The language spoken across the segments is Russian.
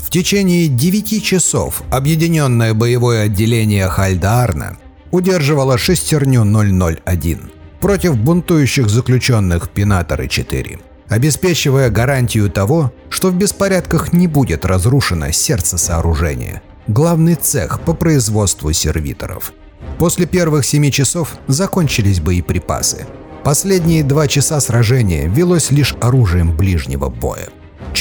В течение 9 часов объединенное боевое отделение Хальдаарна удерживало шестерню 001 против бунтующих заключенных Пинаторы-4, обеспечивая гарантию того, что в беспорядках не будет разрушено сердце сооружения, главный цех по производству сервиторов. После первых 7 часов закончились боеприпасы. Последние 2 часа сражения велось лишь оружием ближнего боя.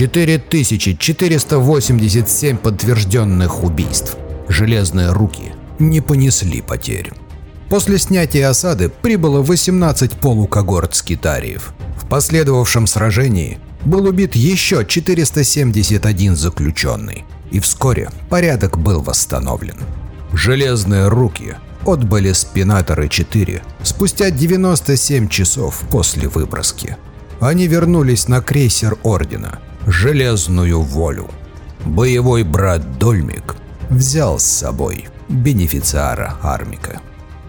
4487 подтвержденных убийств. Железные руки не понесли потерь. После снятия осады прибыло 18 полукогорт скитариев. В последовавшем сражении был убит еще 471 заключенный, и вскоре порядок был восстановлен. Железные руки отбыли с Пинаторы-4 спустя 97 часов после выброски. Они вернулись на крейсер Ордена «Железную волю». Боевой брат Дольмик взял с собой бенефициара Армика.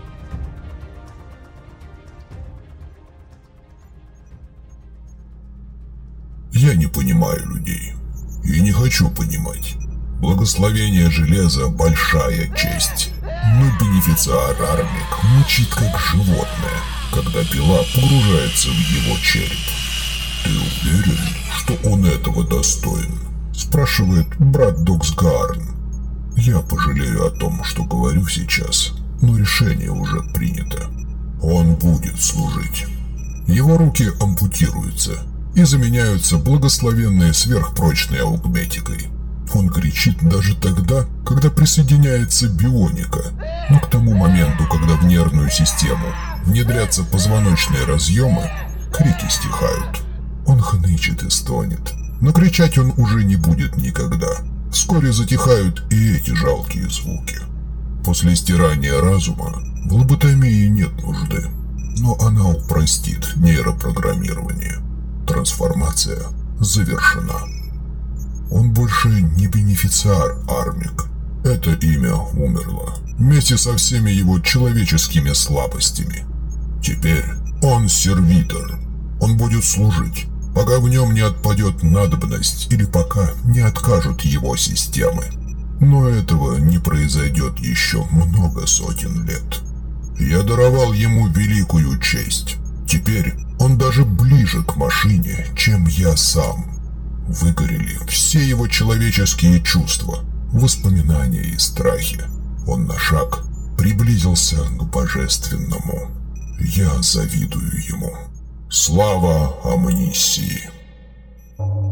Я не понимаю людей. И не хочу понимать. Благословение железа – большая честь. Но бенефициар Армик мучит как животное, когда пила погружается в его череп. «Ты уверен, что он этого достоин?» – спрашивает брат Доксгарн. Я пожалею о том, что говорю сейчас, но решение уже принято. Он будет служить. Его руки ампутируются и заменяются благословенной сверхпрочной аугметикой. Он кричит даже тогда, когда присоединяется бионика, но к тому моменту, когда в нервную систему внедрятся позвоночные разъемы, крики стихают. Он хнычет и стонет, но кричать он уже не будет никогда. Вскоре затихают и эти жалкие звуки. После стирания разума в лоботомии нет нужды, но она упростит нейропрограммирование. Трансформация завершена. Он больше не бенефициар Армик. Это имя умерло вместе со всеми его человеческими слабостями. Теперь он сервитор. Он будет служить, пока в нем не отпадет надобность или пока не откажут его системы. Но этого не произойдет еще много сотен лет. Я даровал ему великую честь. Теперь он даже ближе к машине, чем я сам. Выгорели все его человеческие чувства, воспоминания и страхи. Он на шаг приблизился к божественному. Я завидую ему. Слава Амнисии!